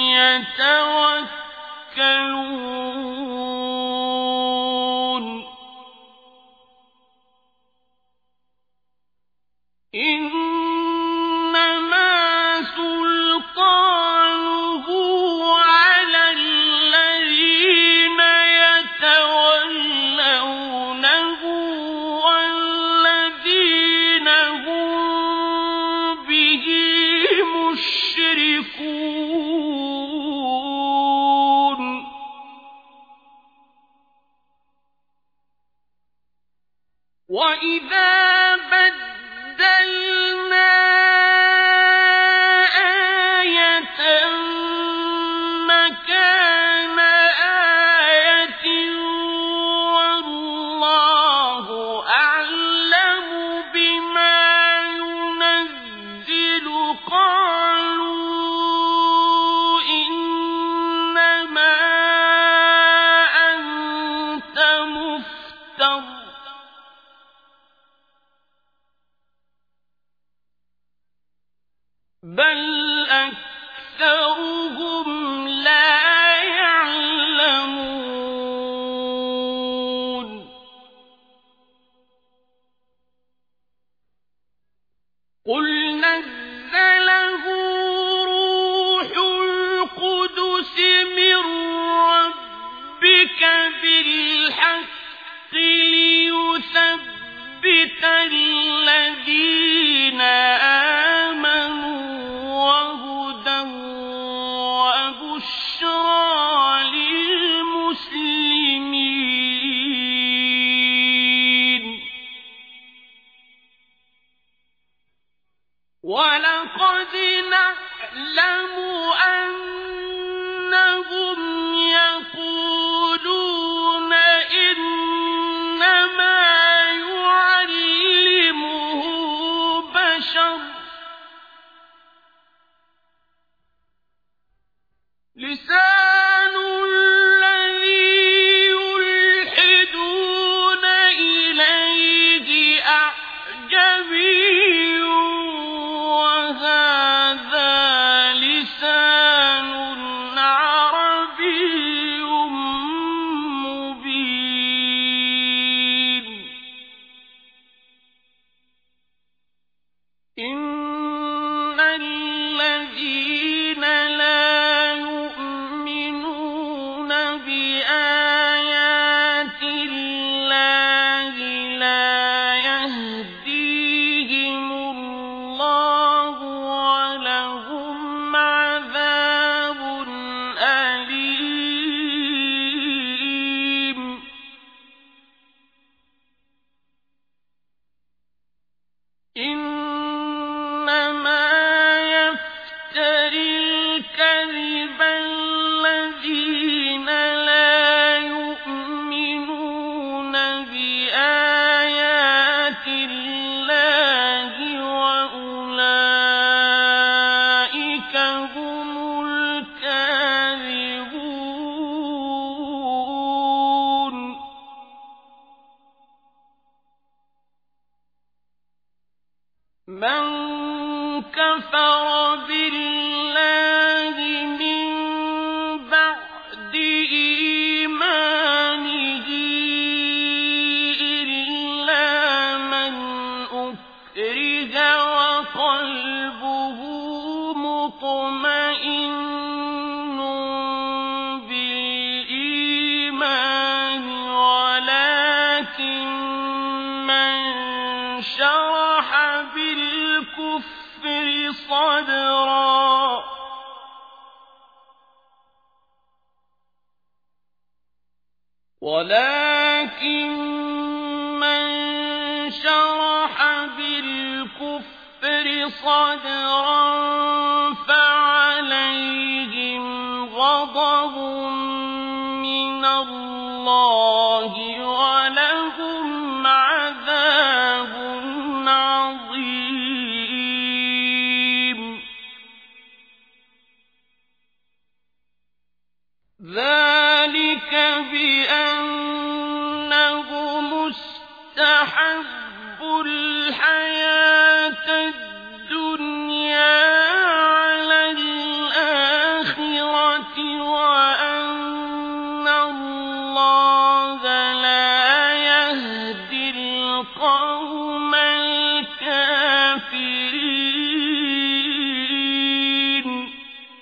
يَتَوَكَّلُونَ إِنَّمَا سُلْطَانُهُ عَلَى الَّذِينَ يَتَوَلَّوْنَهُ وَالَّذِينَ هُم بِهِ مُشْرِكُونَ وَإِذَا بَدَّلْنَا آيَةً مَّكَانَ آيَةٍ وَاللَّهُ أَعْلَمُ بِمَا يُنَزِّلُ قَالُوا إِنَّمَا أَنتَ مُفْتَرٍ بَلْ أَكْثَرُهُمْ لَا يَعْلَمُونَ قُلْ نَزَّلَهُ رُوحُ الْقُدُسِ مِن رَّبِّكَ بِالْحَقِّ لِيُثَبِّتَ الَّذِينَ آمَنُوا وَهُدًى وَبُشْرَىٰ لِلْمُسْلِمِينَ وَلَقَدْ نَعْلَمُ أَنَّهُمْ يَقُولُونَ إِنَّمَا يُعَلِّمُهُ بَشَرٌ لِّسَانُ الَّذِي يُلْحِدُونَ إِلَيْهِ أَعْجَمِيٌّ وَهَٰذَا لِسَانٌ عَرَبِيٌّ كفر بالله من بعد إيمانه إلا من أكره وقلبه مطمئن بالإيمان ولكن من شرح بالكفر صدرا ولكن من شرح بالكفر صدرا فعليهم غضب من الله ولهم عذاب عظيم ذلك بأنهم استحبوا الحياة الدنيا على الآخرة وأن الله لا يهدي القوم الكافرين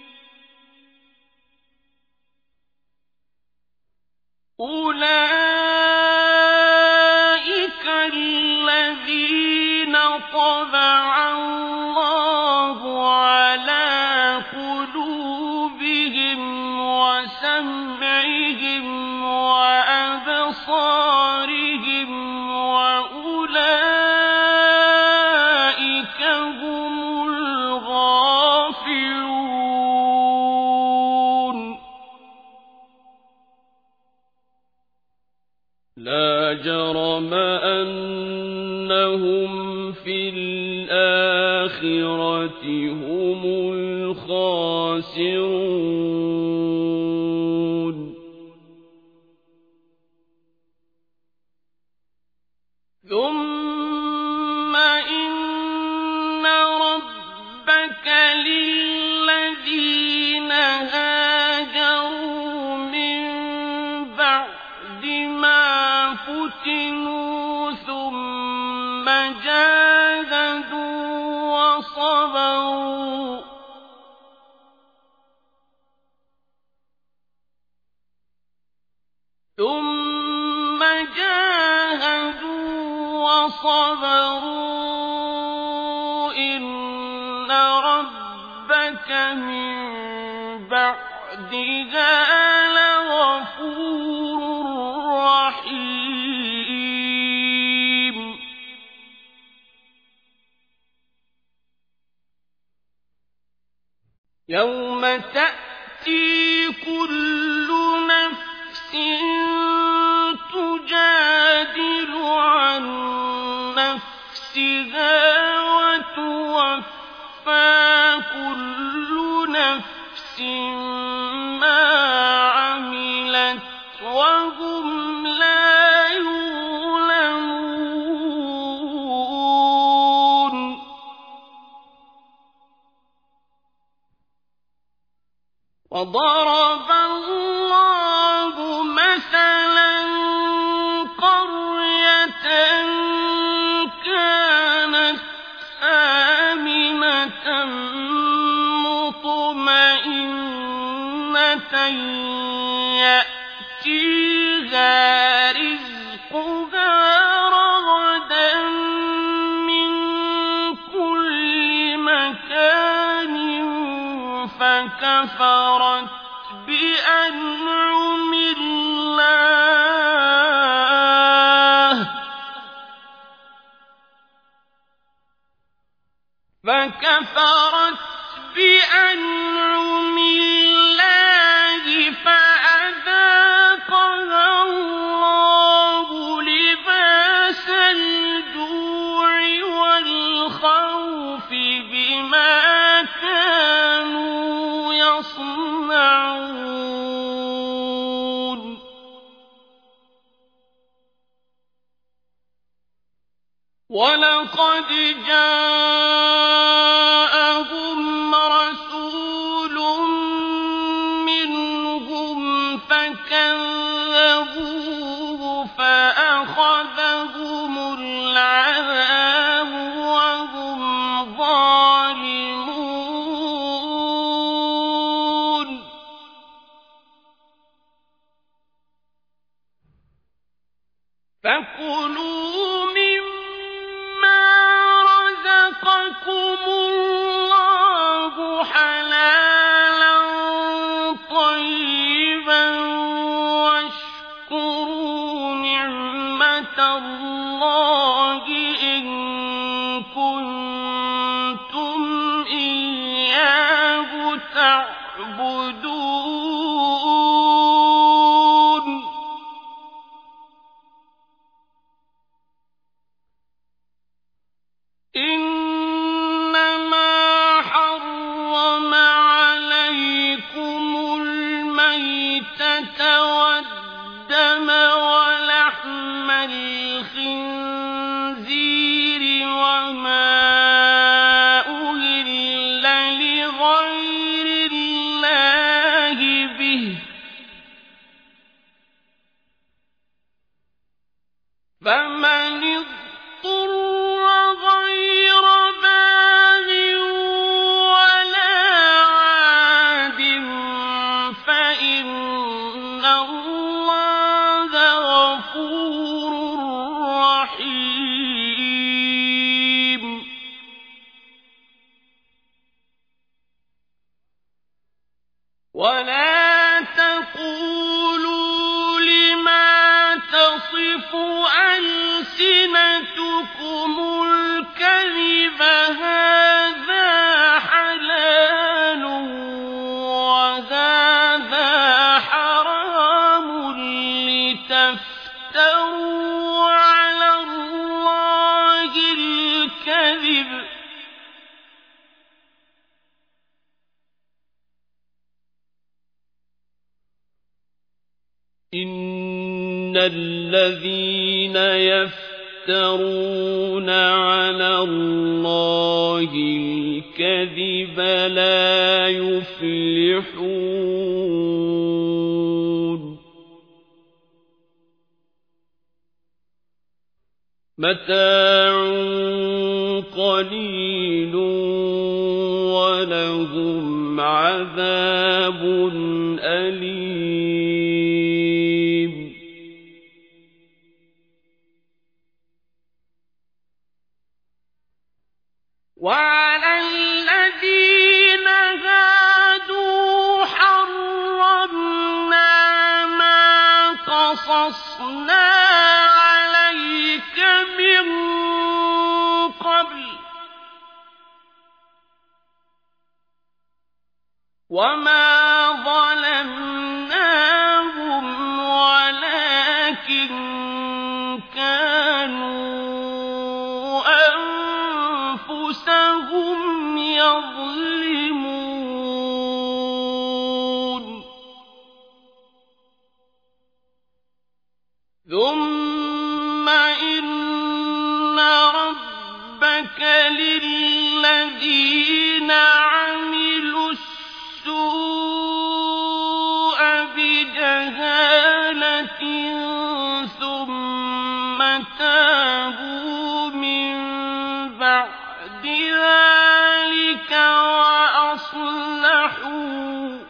أولئك الذين طبع الله على قلوبهم وسمعهم وأبصارهم وأولئك هم الغافلون لا جرم أنهم في الآخرة هم الخاسرون ثم إن ربك للذين هاجروا من بعد ما فتنوا ثم جاهدوا وصبروا ثم جاهدوا وصبروا إن ربك من بعدها لغفور رحيم يوم تأتي كل نفس تجادل عن نفسها وتوفى كل نفس ما عملت وهم لا يظلمون وضرب الله مثلا قرية كانت آمنة مطمئنة يأتيها رزقها رغدا من كل مكان فكفرت بأنعم الله فكفرت بأنعم الله فأذاقها الله لباس الجوع والخوف بما كانوا يصنعون ولقد جاءهم فكلوا مما رزقكم الله حلالا طيبا واشكروا نعمة الله إن كنتم إياه تعبدون إنما حرم عليكم الميتة والدم ولحم الخنزير وما أهل لغير الله به فمن اضطر غير باغ ولا عاد فإن الله غفور رحيم ولا تقولوا لما تصف ألسنتكم الكذب هذا حلال وهذا حرام لتفتروا على الله الكذب إن الذين يفترون على الله الكذب لا يفلحون متاع قليل ولهم عذاب أليم وعلى الذين هادوا حرمنا ما قصصنا عليك من قبل وما ظلمناهم ولكن كانوا أنفسهم يظلمون ثم إن ربك للذين عملوا السوء بجهالة ثم تابوا من بعد ذلك وأصلحوا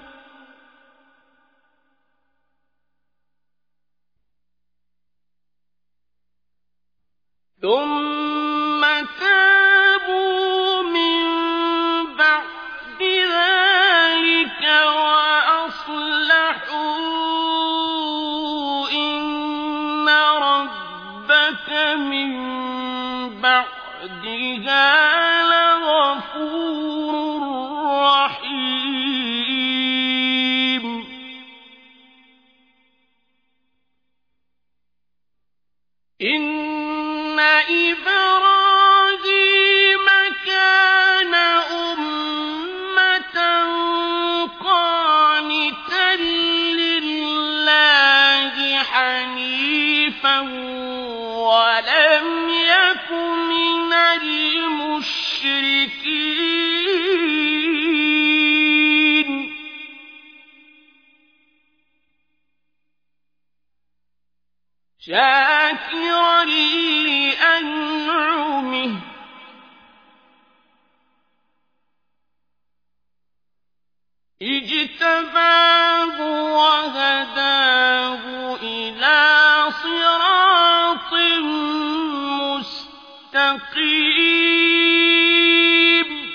ثم تابوا من بعد ذلك وأصلحوا إن ربك من بعدها لغفور رحيم إن إبراهيم كان أمة قانتا لله حنيفا ولم يك من المشركين شاكرا لأنعمه اجتباه وهداه إلى صراط صراط مستقيم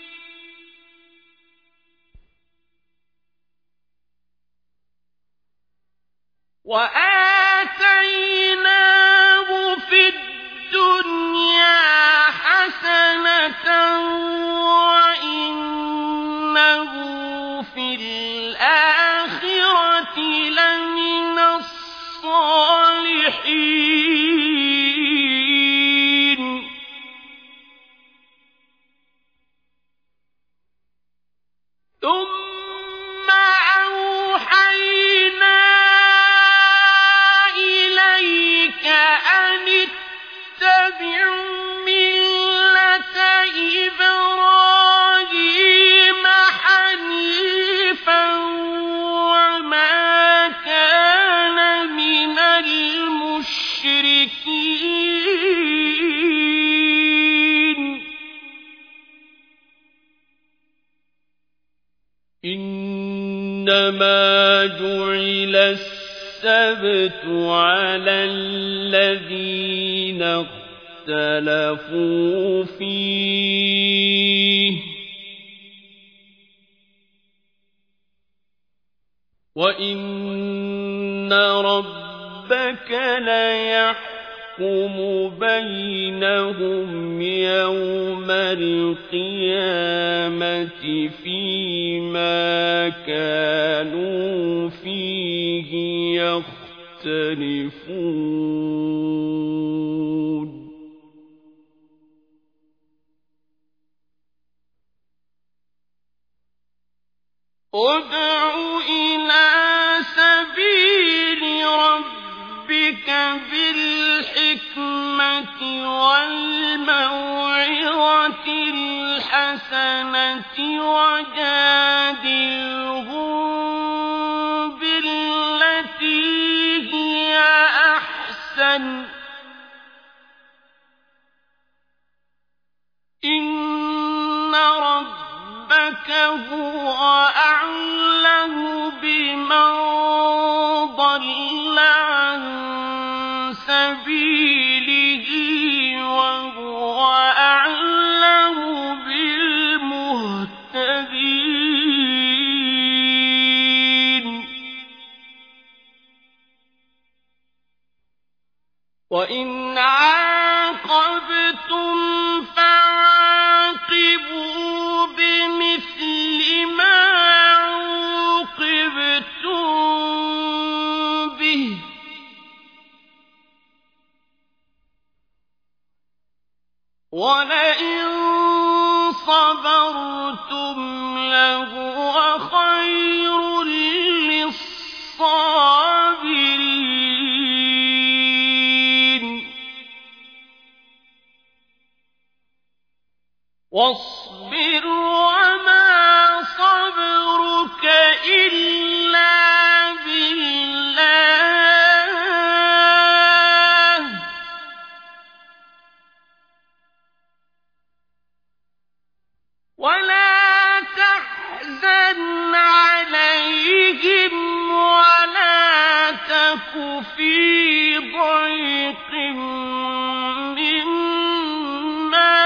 وآتيناه في الدنيا حسنة وإنه في الآخرة لمن الصالحين ثم أوحينا إليك أن اتبع ملة إبراهيم حنيفا وما كان من المشركين إنما جعل السبت على الذين اختلفوا فيه وإن ربك ليحكم بينهم يوم القيامة فيما كانوا فيه يختلفون ادع إلى سبيل ربك بالحكمة والموعظة الحسنة وجادلهم بالتي هي أحسن إن ربك هو أعلم بمن ضل عن سبيله وهو أعلم بالمهتدين وإن عاقبتم فعاقبوا بمثل ما عوقبتم به ولئن صبرتم لهو خير للصابرين واصبر وما صبرك إلا بالله ولا تحزن عليهم ولا تك في ضيق مما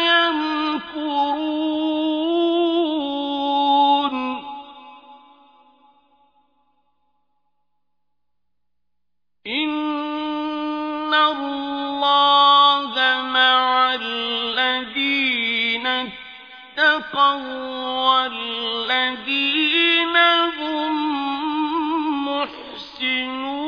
يمكرون إن الله مع الذين اتقوا والذين هم محسنون